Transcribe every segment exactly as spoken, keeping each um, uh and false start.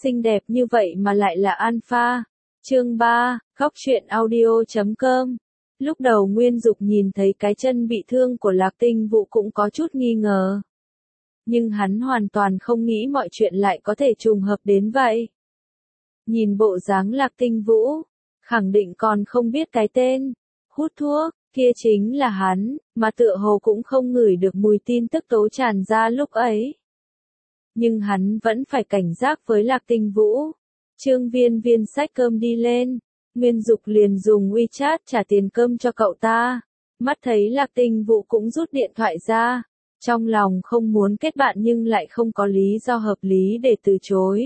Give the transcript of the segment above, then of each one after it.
xinh đẹp như vậy mà lại là alpha. Chương ba, Góc truyện audio chấm com. Lúc đầu Nguyên Dục nhìn thấy cái chân bị thương của Lạc Tinh Vũ cũng có chút nghi ngờ. Nhưng hắn hoàn toàn không nghĩ mọi chuyện lại có thể trùng hợp đến vậy. Nhìn bộ dáng Lạc Tinh Vũ, khẳng định còn không biết cái tên, hút thuốc, kia chính là hắn, mà tựa hồ cũng không ngửi được mùi tin tức tố tràn ra lúc ấy. Nhưng hắn vẫn phải cảnh giác với Lạc Tinh Vũ. Trương Viên Viên xách cơm đi lên, Nguyên Dục liền dùng WeChat trả tiền cơm cho cậu ta. Mắt thấy Lạc Tinh Vũ cũng rút điện thoại ra, trong lòng không muốn kết bạn nhưng lại không có lý do hợp lý để từ chối.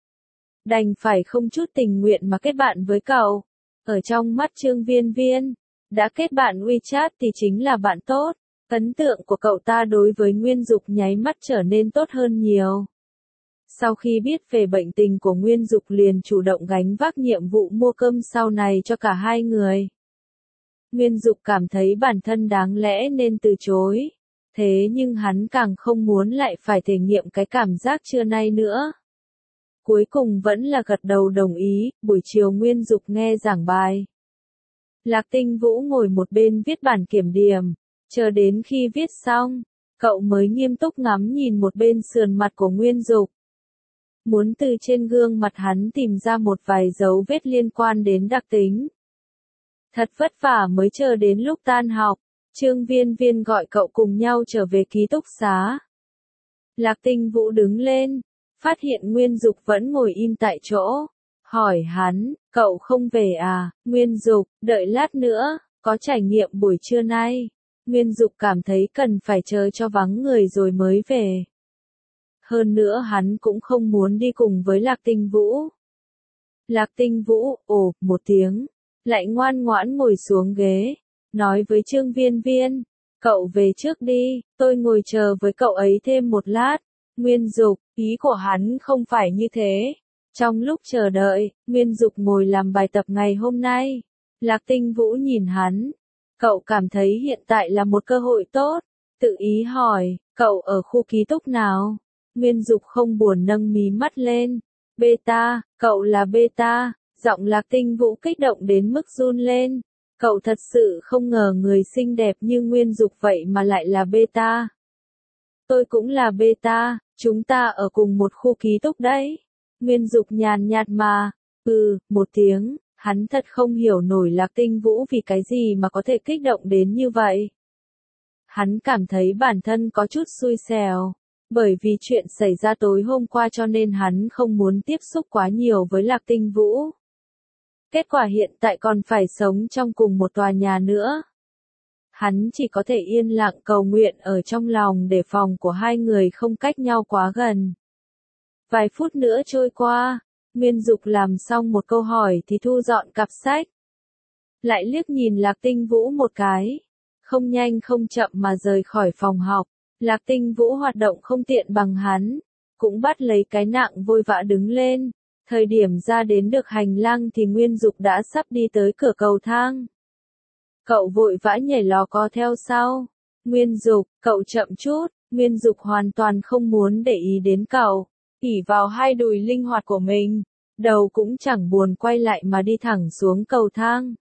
Đành phải không chút tình nguyện mà kết bạn với cậu. Ở trong mắt Trương Viên Viên, đã kết bạn WeChat thì chính là bạn tốt. Ấn tượng của cậu ta đối với Nguyên Dục nháy mắt trở nên tốt hơn nhiều. Sau khi biết về bệnh tình của Nguyên Dục liền chủ động gánh vác nhiệm vụ mua cơm sau này cho cả hai người. Nguyên Dục cảm thấy bản thân đáng lẽ nên từ chối. Thế nhưng hắn càng không muốn lại phải thể nghiệm cái cảm giác trưa nay nữa. Cuối cùng vẫn là gật đầu đồng ý, buổi chiều Nguyên Dục nghe giảng bài. Lạc Tinh Vũ ngồi một bên viết bản kiểm điểm, chờ đến khi viết xong, cậu mới nghiêm túc ngắm nhìn một bên sườn mặt của Nguyên Dục. Muốn từ trên gương mặt hắn tìm ra một vài dấu vết liên quan đến đặc tính. Thật vất vả mới chờ đến lúc tan học, Trương Viên Viên gọi cậu cùng nhau trở về ký túc xá. Lạc Tinh Vũ đứng lên, phát hiện Nguyên Dục vẫn ngồi im tại chỗ. Hỏi hắn, cậu không về à? Nguyên Dục, đợi lát nữa, có trải nghiệm buổi trưa nay. Nguyên Dục cảm thấy cần phải chờ cho vắng người rồi mới về. Hơn nữa hắn cũng không muốn đi cùng với Lạc Tinh Vũ. Lạc Tinh Vũ, ồ, một tiếng, lại ngoan ngoãn ngồi xuống ghế, nói với Trương Viên Viên, cậu về trước đi, tôi ngồi chờ với cậu ấy thêm một lát. Nguyên Dục, ý của hắn không phải như thế. Trong lúc chờ đợi, Nguyên Dục ngồi làm bài tập ngày hôm nay. Lạc Tinh Vũ nhìn hắn, cậu cảm thấy hiện tại là một cơ hội tốt, tự ý hỏi, cậu ở khu ký túc nào? Nguyên Dục không buồn nâng mí mắt lên, beta, cậu là beta, giọng Lạc Tinh Vũ kích động đến mức run lên, cậu thật sự không ngờ người xinh đẹp như Nguyên Dục vậy mà lại là beta. Tôi cũng là beta, chúng ta ở cùng một khu ký túc đấy. Nguyên Dục nhàn nhạt mà, ừ, một tiếng, hắn thật không hiểu nổi Lạc Tinh Vũ vì cái gì mà có thể kích động đến như vậy. Hắn cảm thấy bản thân có chút xui xẻo, bởi vì chuyện xảy ra tối hôm qua cho nên hắn không muốn tiếp xúc quá nhiều với Lạc Tinh Vũ. Kết quả hiện tại còn phải sống trong cùng một tòa nhà nữa. Hắn chỉ có thể yên lặng cầu nguyện ở trong lòng để phòng của hai người không cách nhau quá gần. Vài phút nữa trôi qua, Nguyên Dục làm xong một câu hỏi thì thu dọn cặp sách. Lại liếc nhìn Lạc Tinh Vũ một cái, không nhanh không chậm mà rời khỏi phòng học. Lạc Tinh Vũ hoạt động không tiện bằng hắn, cũng bắt lấy cái nặng vội vã đứng lên. Thời điểm ra đến được hành lang thì Nguyên Dục đã sắp đi tới cửa cầu thang. Cậu vội vã nhảy lò co theo sau. Nguyên Dục, cậu chậm chút. Nguyên Dục hoàn toàn không muốn để ý đến cậu, ỷ vào hai đùi linh hoạt của mình, đầu cũng chẳng buồn quay lại mà đi thẳng xuống cầu thang.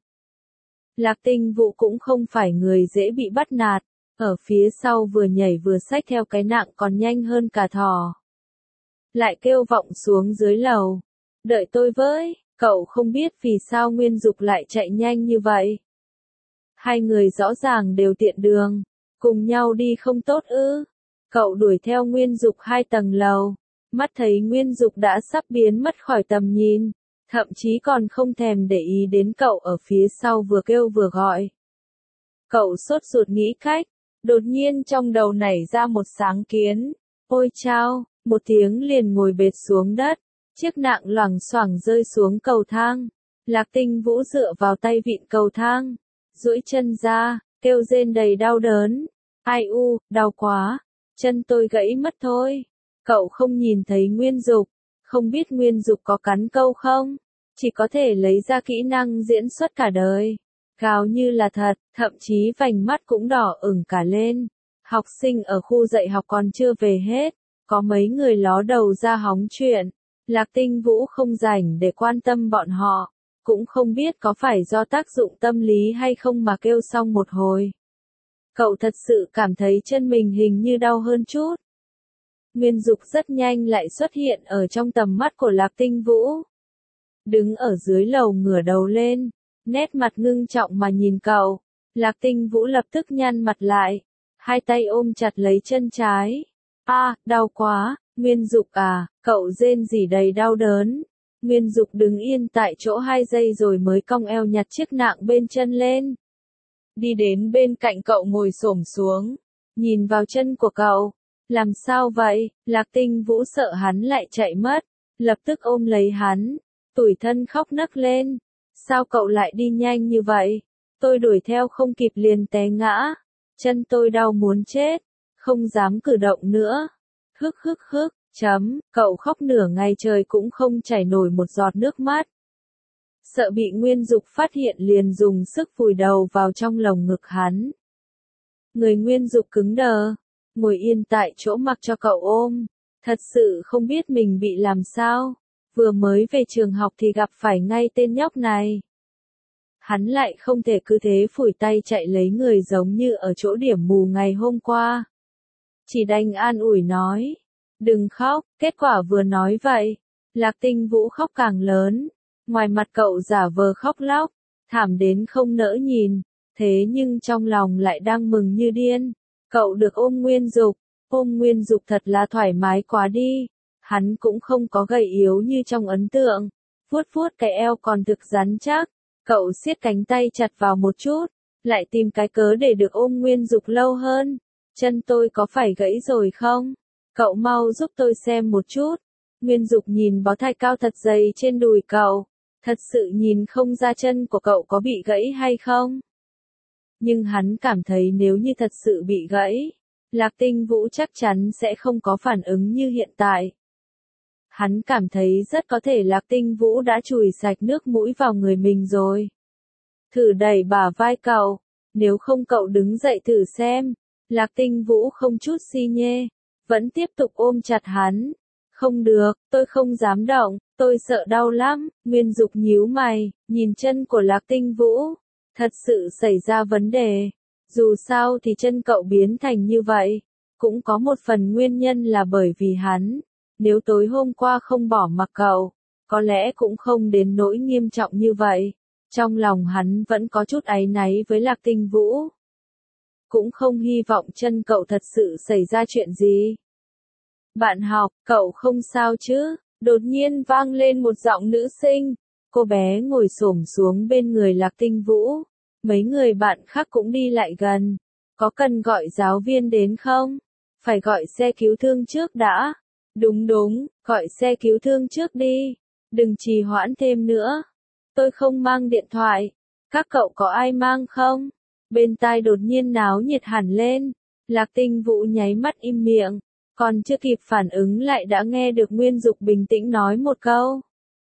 Lạc Tinh Vũ cũng không phải người dễ bị bắt nạt, ở phía sau vừa nhảy vừa xách theo cái nặng còn nhanh hơn cả thỏ. Lại kêu vọng xuống dưới lầu, đợi tôi với, cậu không biết vì sao Nguyên Dục lại chạy nhanh như vậy. Hai người rõ ràng đều tiện đường, cùng nhau đi không tốt ư? Cậu đuổi theo Nguyên Dục hai tầng lầu, mắt thấy Nguyên Dục đã sắp biến mất khỏi tầm nhìn, thậm chí còn không thèm để ý đến cậu ở phía sau vừa kêu vừa gọi. Cậu sốt ruột nghĩ cách, đột nhiên trong đầu nảy ra một sáng kiến, ôi chao, một tiếng liền ngồi bệt xuống đất, chiếc nạng loảng xoảng rơi xuống cầu thang. Lạc Tinh Vũ dựa vào tay vịn cầu thang, duỗi chân ra, kêu rên đầy đau đớn, ai u, đau quá, chân tôi gãy mất thôi. Cậu không nhìn thấy Nguyên Dục, không biết Nguyên Dục có cắn câu không, chỉ có thể lấy ra kỹ năng diễn xuất cả đời. Gào như là thật, thậm chí vành mắt cũng đỏ ửng cả lên. Học sinh ở khu dạy học còn chưa về hết, có mấy người ló đầu ra hóng chuyện. Lạc Tinh Vũ không rảnh để quan tâm bọn họ, cũng không biết có phải do tác dụng tâm lý hay không mà kêu xong một hồi. Cậu thật sự cảm thấy chân mình hình như đau hơn chút. Nguyên Dục rất nhanh lại xuất hiện ở trong tầm mắt của Lạc Tinh Vũ. Đứng ở dưới lầu ngửa đầu lên, nét mặt ngưng trọng mà nhìn cậu. Lạc Tinh Vũ lập tức nhăn mặt lại, hai tay ôm chặt lấy chân trái. A, à, đau quá, Nguyên Dục à, cậu rên rỉ đầy đau đớn. Nguyên Dục đứng yên tại chỗ hai giây rồi mới cong eo nhặt chiếc nạng bên chân lên. Đi đến bên cạnh cậu ngồi xổm xuống, nhìn vào chân của cậu. Làm sao vậy? Lạc Tinh Vũ sợ hắn lại chạy mất, lập tức ôm lấy hắn, tủi thân khóc nấc lên. Sao cậu lại đi nhanh như vậy? Tôi đuổi theo không kịp liền té ngã. Chân tôi đau muốn chết, không dám cử động nữa. Hức hức hức, chấm, cậu khóc nửa ngày trời cũng không chảy nổi một giọt nước mắt. Sợ bị Nguyên Dục phát hiện liền dùng sức vùi đầu vào trong lồng ngực hắn. Người Nguyên Dục cứng đờ, ngồi yên tại chỗ mặc cho cậu ôm, thật sự không biết mình bị làm sao, vừa mới về trường học thì gặp phải ngay tên nhóc này. Hắn lại không thể cứ thế phủi tay chạy lấy người giống như ở chỗ điểm mù ngày hôm qua. Chỉ đành an ủi nói, đừng khóc, kết quả vừa nói vậy, Lạc Tinh Vũ khóc càng lớn, ngoài mặt cậu giả vờ khóc lóc, thảm đến không nỡ nhìn, thế nhưng trong lòng lại đang mừng như điên. Cậu được ôm Nguyên Dục, ôm Nguyên Dục thật là thoải mái quá đi, hắn cũng không có gầy yếu như trong ấn tượng, vuốt vuốt cái eo còn thực rắn chắc, cậu siết cánh tay chặt vào một chút, lại tìm cái cớ để được ôm Nguyên Dục lâu hơn. Chân tôi có phải gãy rồi không? Cậu mau giúp tôi xem một chút. Nguyên Dục nhìn bó thạch cao thật dày trên đùi cậu, thật sự nhìn không ra chân của cậu có bị gãy hay không. Nhưng hắn cảm thấy nếu như thật sự bị gãy, Lạc Tinh Vũ chắc chắn sẽ không có phản ứng như hiện tại. Hắn cảm thấy rất có thể Lạc Tinh Vũ đã chùi sạch nước mũi vào người mình rồi. Thử đẩy bả vai cậu, nếu không cậu đứng dậy thử xem. Lạc Tinh Vũ không chút si nhê, vẫn tiếp tục ôm chặt hắn. Không được, tôi không dám động, tôi sợ đau lắm. Nguyên Dục nhíu mày, nhìn chân của Lạc Tinh Vũ. Thật sự xảy ra vấn đề. Dù sao thì chân cậu biến thành như vậy, cũng có một phần nguyên nhân là bởi vì hắn. Nếu tối hôm qua không bỏ mặc cậu, có lẽ cũng không đến nỗi nghiêm trọng như vậy. Trong lòng hắn vẫn có chút áy náy với Lạc Tinh Vũ. Cũng không hy vọng chân cậu thật sự xảy ra chuyện gì. Bạn học, cậu không sao chứ? Đột nhiên vang lên một giọng nữ sinh. Cô bé ngồi xổm xuống bên người Lạc Tinh Vũ. Mấy người bạn khác cũng đi lại gần. Có cần gọi giáo viên đến không? Phải gọi xe cứu thương trước đã. Đúng đúng, gọi xe cứu thương trước đi. Đừng trì hoãn thêm nữa. Tôi không mang điện thoại. Các cậu có ai mang không? Bên tai đột nhiên náo nhiệt hẳn lên. Lạc Tinh Vũ nháy mắt im miệng. Còn chưa kịp phản ứng lại đã nghe được Nguyên Dục bình tĩnh nói một câu.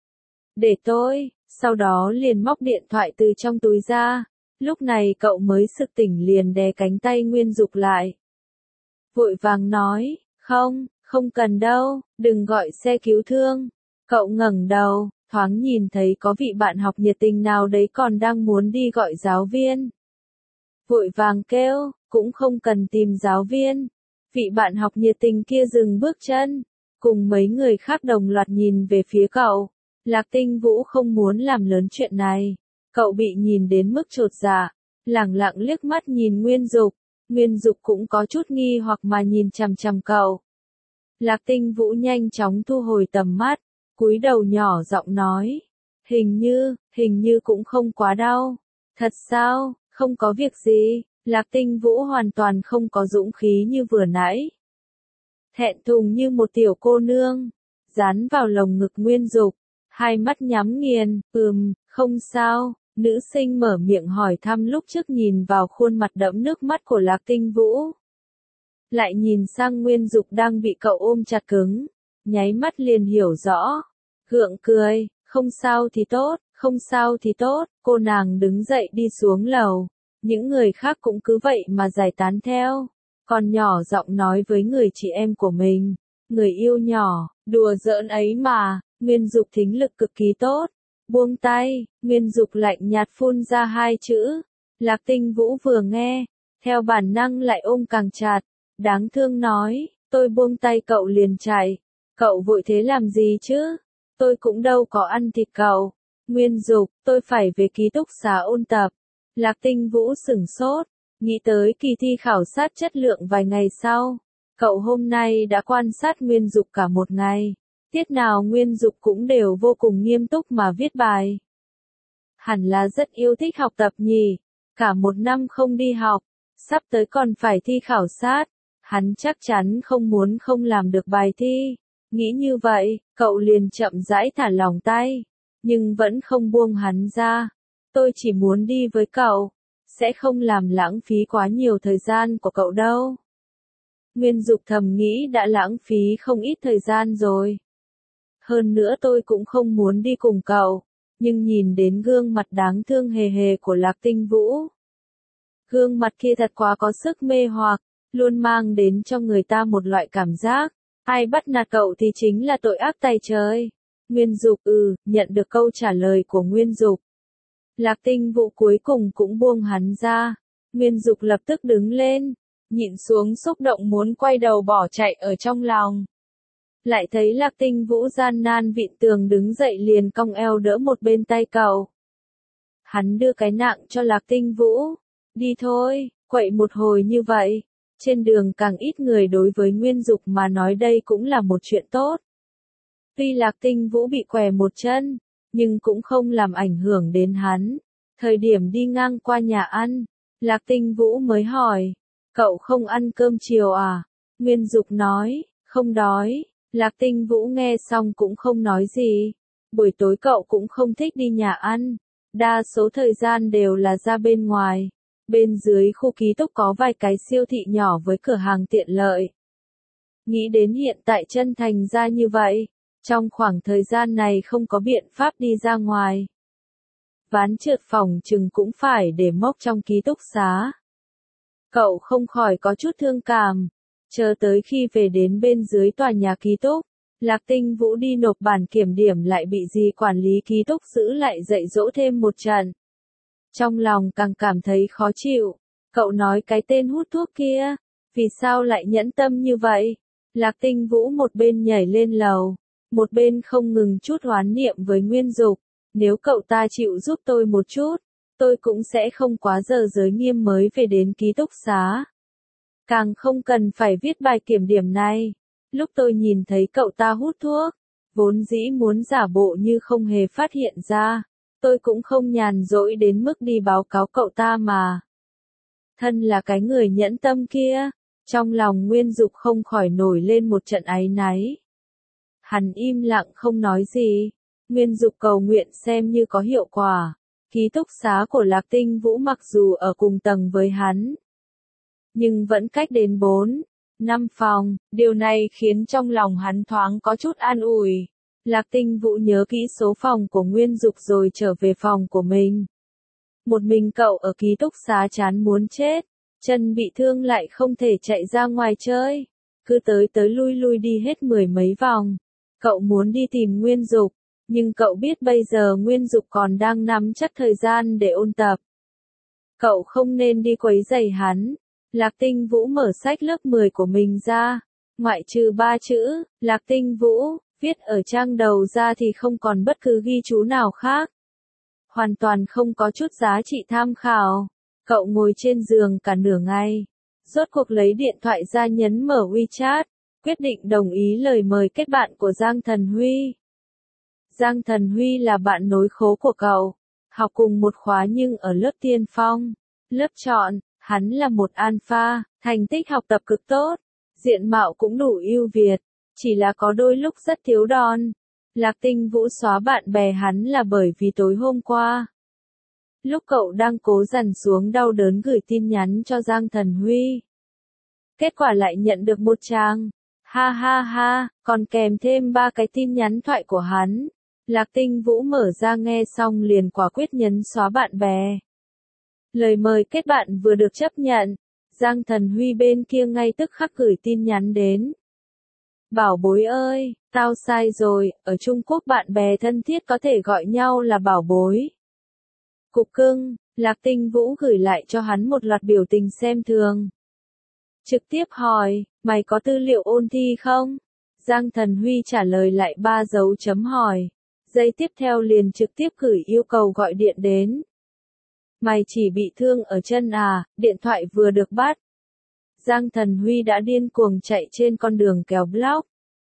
Để tôi, sau đó liền móc điện thoại từ trong túi ra. Lúc này cậu mới sực tỉnh liền đè cánh tay Nguyên Dục lại. Vội vàng nói, không, không cần đâu, đừng gọi xe cứu thương. Cậu ngẩng đầu, thoáng nhìn thấy có vị bạn học nhiệt tình nào đấy còn đang muốn đi gọi giáo viên. Vội vàng kêu, cũng không cần tìm giáo viên. Vị bạn học nhiệt tình kia dừng bước chân, cùng mấy người khác đồng loạt nhìn về phía cậu. Lạc Tinh Vũ không muốn làm lớn chuyện này. Cậu bị nhìn đến mức chột dạ, lẳng lặng liếc mắt nhìn Nguyên Dục. Nguyên Dục cũng có chút nghi hoặc mà nhìn chằm chằm cậu. Lạc Tinh Vũ nhanh chóng thu hồi tầm mắt, cúi đầu nhỏ giọng nói. Hình như, hình như cũng không quá đau. Thật sao, không có việc gì. Lạc Tinh Vũ hoàn toàn không có dũng khí như vừa nãy. Thẹn thùng như một tiểu cô nương, dán vào lồng ngực Nguyên Dục, hai mắt nhắm nghiền, ừm, không sao, nữ sinh mở miệng hỏi thăm lúc trước nhìn vào khuôn mặt đẫm nước mắt của Lạc Tinh Vũ. Lại nhìn sang Nguyên Dục đang bị cậu ôm chặt cứng, nháy mắt liền hiểu rõ, gượng cười, không sao thì tốt, không sao thì tốt, cô nàng đứng dậy đi xuống lầu. Những người khác cũng cứ vậy mà giải tán theo. Còn nhỏ giọng nói với người chị em của mình. Người yêu nhỏ, đùa giỡn ấy mà, Nguyên Dục thính lực cực kỳ tốt. Buông tay, Nguyên Dục lạnh nhạt phun ra hai chữ. Lạc Tinh Vũ vừa nghe, theo bản năng lại ôm càng chặt. Đáng thương nói, tôi buông tay cậu liền chạy. Cậu vội thế làm gì chứ? Tôi cũng đâu có ăn thịt cậu. Nguyên Dục, tôi phải về ký túc xá ôn tập. Lạc Tinh Vũ sửng sốt, nghĩ tới kỳ thi khảo sát chất lượng vài ngày sau. Cậu hôm nay đã quan sát Nguyên Dục cả một ngày. Tiết nào Nguyên Dục cũng đều vô cùng nghiêm túc mà viết bài. Hẳn là rất yêu thích học tập nhỉ. Cả một năm không đi học, sắp tới còn phải thi khảo sát. Hắn chắc chắn không muốn không làm được bài thi. Nghĩ như vậy, cậu liền chậm rãi thả lỏng tay. Nhưng vẫn không buông hắn ra. Tôi chỉ muốn đi với cậu. Sẽ không làm lãng phí quá nhiều thời gian của cậu đâu. Nguyên Dục thầm nghĩ đã lãng phí không ít thời gian rồi. Hơn nữa tôi cũng không muốn đi cùng cậu. Nhưng nhìn đến gương mặt đáng thương hề hề của Lạc Tinh Vũ. Gương mặt kia thật quá có sức mê hoặc, luôn mang đến cho người ta một loại cảm giác. Ai bắt nạt cậu thì chính là tội ác tày trời. Nguyên Dục ừ, nhận được câu trả lời của Nguyên Dục. Lạc Tinh Vũ cuối cùng cũng buông hắn ra. Nguyên Dục lập tức đứng lên, nhịn xuống xúc động muốn quay đầu bỏ chạy ở trong lòng. Lại thấy Lạc Tinh Vũ gian nan vịn tường đứng dậy liền cong eo đỡ một bên tay cậu. Hắn đưa cái nặng cho Lạc Tinh Vũ. Đi thôi, quậy một hồi như vậy. Trên đường càng ít người đối với Nguyên Dục mà nói đây cũng là một chuyện tốt. Tuy Lạc Tinh Vũ bị què một chân, nhưng cũng không làm ảnh hưởng đến hắn. Thời điểm đi ngang qua nhà ăn, Lạc Tinh Vũ mới hỏi, cậu không ăn cơm chiều à? Nguyên Dục nói, không đói. Lạc Tinh Vũ nghe xong cũng không nói gì. Buổi tối cậu cũng không thích đi nhà ăn. Đa số thời gian đều là ra bên ngoài. Bên dưới khu ký túc có vài cái siêu thị nhỏ với cửa hàng tiện lợi. Nghĩ đến hiện tại chân thành ra như vậy, trong khoảng thời gian này không có biện pháp đi ra ngoài. Ván trượt phòng chừng cũng phải để mốc trong ký túc xá. Cậu không khỏi có chút thương cảm. Chờ tới khi về đến bên dưới tòa nhà ký túc, Lạc Tinh Vũ đi nộp bản kiểm điểm lại bị dì quản lý ký túc giữ lại dạy dỗ thêm một trận. Trong lòng càng cảm thấy khó chịu. Cậu nói cái tên hút thuốc kia, vì sao lại nhẫn tâm như vậy? Lạc Tinh Vũ một bên nhảy lên lầu, một bên không ngừng chút hoán niệm với Nguyên Dục. Nếu cậu ta chịu giúp tôi một chút, tôi cũng sẽ không quá giờ giới nghiêm mới về đến ký túc xá. Càng không cần phải viết bài kiểm điểm này. Lúc tôi nhìn thấy cậu ta hút thuốc, vốn dĩ muốn giả bộ như không hề phát hiện ra. Tôi cũng không nhàn rỗi đến mức đi báo cáo cậu ta mà. Thân là cái người nhẫn tâm kia, trong lòng Nguyên Dục không khỏi nổi lên một trận áy náy. Hắn im lặng không nói gì. Nguyên Dục cầu nguyện xem như có hiệu quả. Ký túc xá của Lạc Tinh Vũ mặc dù ở cùng tầng với hắn, nhưng vẫn cách đến bốn, năm phòng. Điều này khiến trong lòng hắn thoáng có chút an ủi. Lạc Tinh Vũ nhớ kỹ số phòng của Nguyên Dục rồi trở về phòng của mình. Một mình cậu ở ký túc xá chán muốn chết, chân bị thương lại không thể chạy ra ngoài chơi, cứ tới tới lui lui đi hết mười mấy vòng. Cậu muốn đi tìm Nguyên Dục, nhưng cậu biết bây giờ Nguyên Dục còn đang nắm chắc thời gian để ôn tập. Cậu không nên đi quấy rầy hắn. Lạc Tinh Vũ mở sách lớp mười của mình ra, ngoại trừ ba chữ, Lạc Tinh Vũ, viết ở trang đầu ra thì không còn bất cứ ghi chú nào khác. Hoàn toàn không có chút giá trị tham khảo. Cậu ngồi trên giường cả nửa ngày. Rốt cuộc lấy điện thoại ra nhấn mở WeChat, quyết định đồng ý lời mời kết bạn của Giang Thần Huy. Giang Thần Huy là bạn nối khố của cậu, học cùng một khóa nhưng ở lớp tiên phong. Lớp chọn, hắn là một alpha, thành tích học tập cực tốt, diện mạo cũng đủ ưu việt, chỉ là có đôi lúc rất thiếu đòn. Lạc Tinh Vũ xóa bạn bè hắn là bởi vì tối hôm qua, lúc cậu đang cố dằn xuống đau đớn gửi tin nhắn cho Giang Thần Huy, kết quả lại nhận được một tràng ha ha ha, còn kèm thêm ba cái tin nhắn thoại của hắn. Lạc Tinh Vũ mở ra nghe xong liền quả quyết nhấn xóa bạn bè. Lời mời kết bạn vừa được chấp nhận, Giang Thần Huy bên kia ngay tức khắc gửi tin nhắn đến. Bảo bối ơi, Tao sai rồi, ở Trung Quốc bạn bè thân thiết có thể gọi nhau là bảo bối. Cục cưng, Lạc Tinh Vũ gửi lại cho hắn một loạt biểu tình xem thường. Trực tiếp hỏi, mày có tư liệu ôn thi không? Giang Thần Huy trả lời lại ba dấu chấm hỏi. Giây tiếp theo liền trực tiếp gửi yêu cầu gọi điện đến. Mày chỉ bị thương ở chân à, điện thoại vừa được bắt. Giang Thần Huy đã điên cuồng chạy trên con đường kéo block.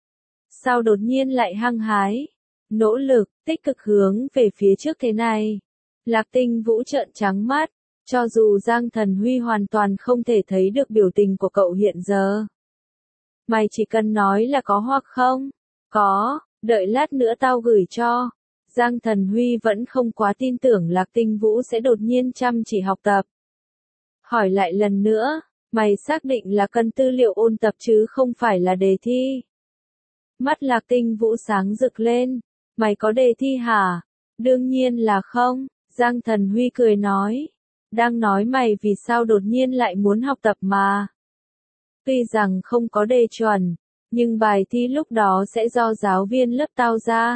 Sao đột nhiên lại hăng hái, nỗ lực, tích cực hướng về phía trước thế này? Lạc Tinh Vũ trợn trắng mắt, cho dù Giang Thần Huy hoàn toàn không thể thấy được biểu tình của cậu hiện giờ. Mày chỉ cần nói là có hoặc không? Có, đợi lát nữa tao gửi cho. Giang Thần Huy vẫn không quá tin tưởng Lạc Tinh Vũ sẽ đột nhiên chăm chỉ học tập. Hỏi lại lần nữa, mày xác định là cần tư liệu ôn tập chứ không phải là đề thi? Mắt Lạc Tinh Vũ sáng rực lên, mày có đề thi hả? Đương nhiên là không, Giang Thần Huy cười nói. Đang nói mày vì sao đột nhiên lại muốn học tập mà. Tuy rằng không có đề chuẩn, nhưng bài thi lúc đó sẽ do giáo viên lớp tao ra.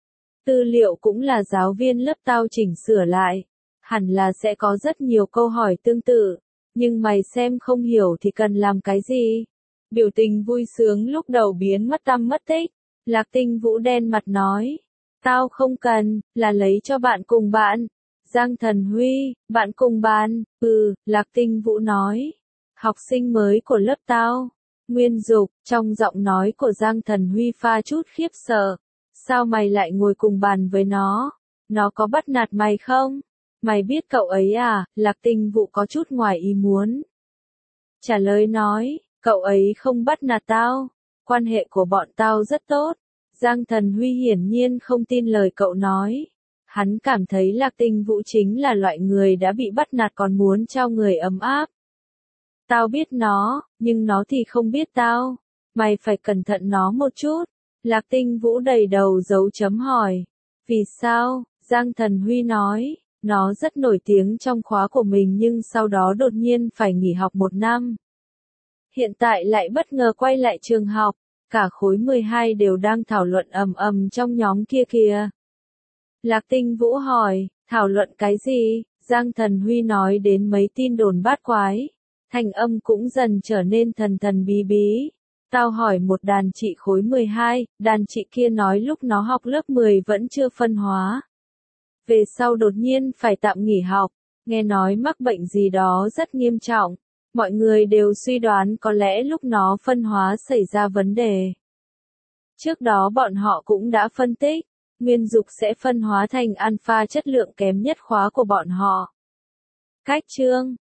Tư liệu cũng là giáo viên lớp tao chỉnh sửa lại. Hẳn là sẽ có rất nhiều câu hỏi tương tự. Nhưng mày xem không hiểu thì cần làm cái gì? Biểu tình vui sướng lúc đầu biến mất tăm mất tích. Lạc Tinh Vũ đen mặt nói. Tao không cần, là lấy cho bạn cùng bạn. Giang Thần Huy, bạn cùng bàn, ừ, Lạc Tinh Vũ nói. Học sinh mới của lớp tao. Nguyên Dục, trong giọng nói của Giang Thần Huy pha chút khiếp sợ. Sao mày lại ngồi cùng bàn với nó? Nó có bắt nạt mày không? Mày biết cậu ấy à? Lạc Tinh Vũ có chút ngoài ý muốn. Trả lời nói, cậu ấy không bắt nạt tao. Quan hệ của bọn tao rất tốt. Giang Thần Huy hiển nhiên không tin lời cậu nói. Hắn cảm thấy Lạc Tinh Vũ chính là loại người đã bị bắt nạt còn muốn trao người ấm áp. Tao biết nó, nhưng nó thì không biết tao. Mày phải cẩn thận nó một chút. Lạc Tinh Vũ đầy đầu dấu chấm hỏi. Vì sao? Giang Thần Huy nói. Nó rất nổi tiếng trong khóa của mình nhưng sau đó đột nhiên phải nghỉ học một năm. Hiện tại lại bất ngờ quay lại trường học. Cả khối mười hai đều đang thảo luận ầm ầm trong nhóm kia kìa. Lạc Tinh Vũ hỏi, thảo luận cái gì? Giang Thần Huy nói đến mấy tin đồn bát quái. Thành âm cũng dần trở nên thần thần bí bí. Tao hỏi một đàn chị khối mười hai, đàn chị kia nói lúc nó học lớp mười vẫn chưa phân hóa. Về sau đột nhiên phải tạm nghỉ học, nghe nói mắc bệnh gì đó rất nghiêm trọng. Mọi người đều suy đoán có lẽ lúc nó phân hóa xảy ra vấn đề. Trước đó bọn họ cũng đã phân tích, Nguyên Dục sẽ phân hóa thành alpha chất lượng kém nhất khóa của bọn họ. Cách chương